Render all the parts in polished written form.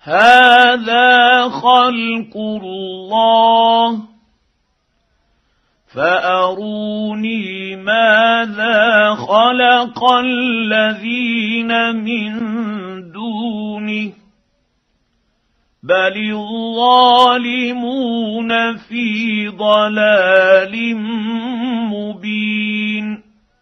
هذا خلق الله فأروني ماذا خلق الذين من دونه بل الظالمون في ضلال مبين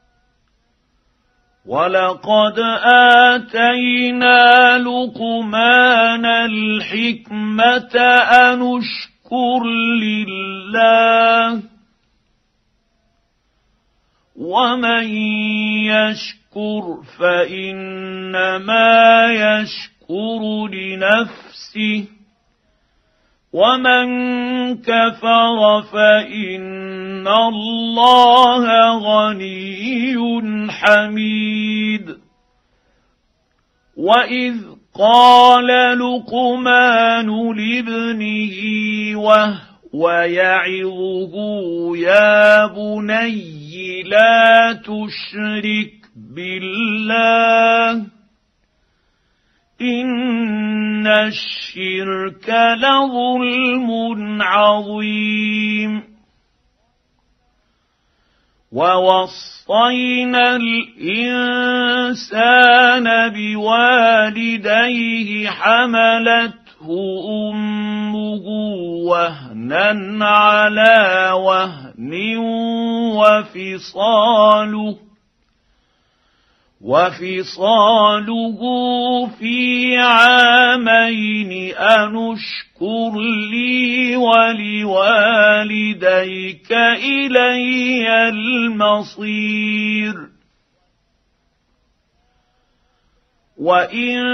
ولقد آتينا لقمان الحكمة أن اشكر لله ومن يشكر فإنما يشكر لنفسه ومن كفر فإن الله غني حميد وإذ قال لقمان لابنه وهو يعظه يا بني لا تشرك بالله إن الشرك لظلم عظيم ووصينا الإنسان بوالديه حملته أمه وهنا على وهن وفصاله في عامين أن اشكر لي ولوالديك إلي المصير وإن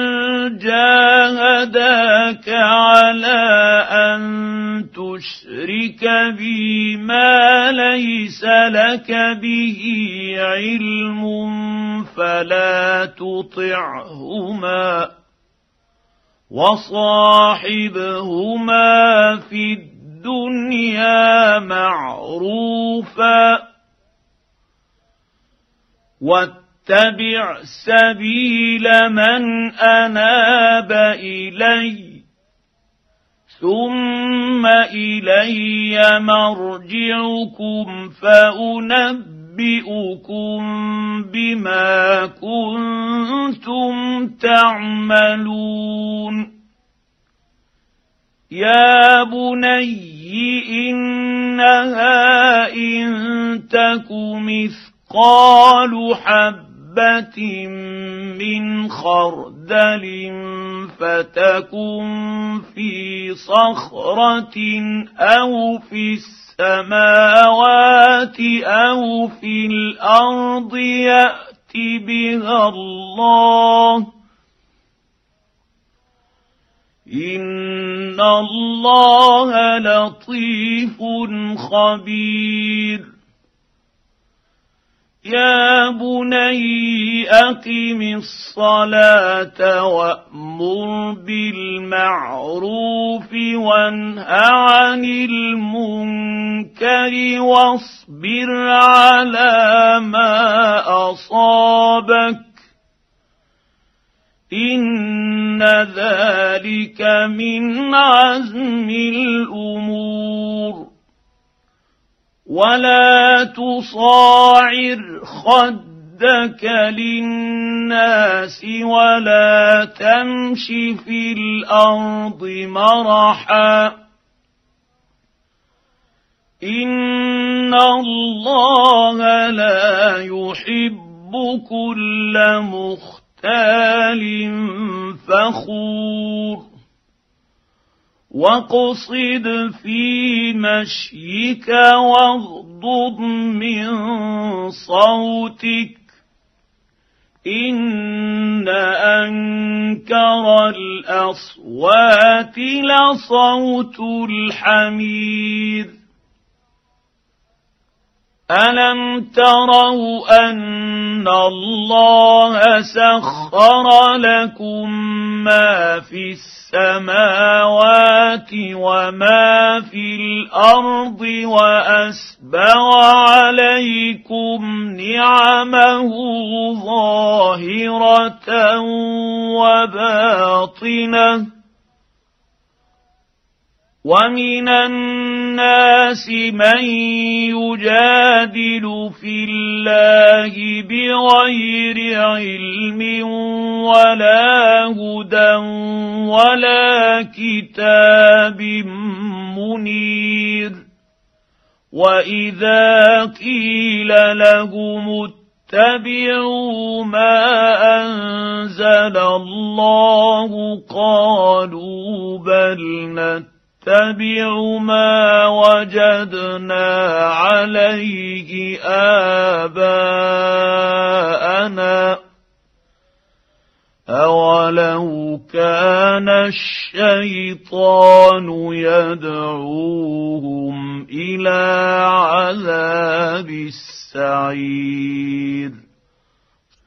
جاهداك على أن تشرك بي ما ليس لك به علم فلا تطعهما وصاحبهما في الدنيا معروفا واتبع سبيل من أناب إلي ثم إلي مرجعكم فأنبئكم بما كنتم تعملون يا بني إنها إن تك مثقال حبة من خردل فتكن في صخرة أو في السماوات أو في الأرض يأت بها الله إن الله لطيف خبير يا بني أقم الصلاة وأمر بالمعروف وانه عن المنكر واصبر على ما أصابك إن ذلك من عزم الأمور ولا تصاعر خدك للناس ولا تمش في الأرض مرحا إن الله لا يحب كل مختال فخور واقصد في مشيك واغضض من صوتك إن أنكر الأصوات لصوت الحمير ألم تروا أن الله سخر لكم ما في السماوات وما في الأرض وأسبغ عليكم نعمه ظاهرة وباطنة ومن الناس من يجادل في الله بغير علم ولا هدى ولا كتاب منير واذا قيل لهم اتبعوا ما انزل الله قالوا بل نتبع ما وجدنا عليه آباءنا أولو كان الشيطان يدعوهم إلى عذاب السعير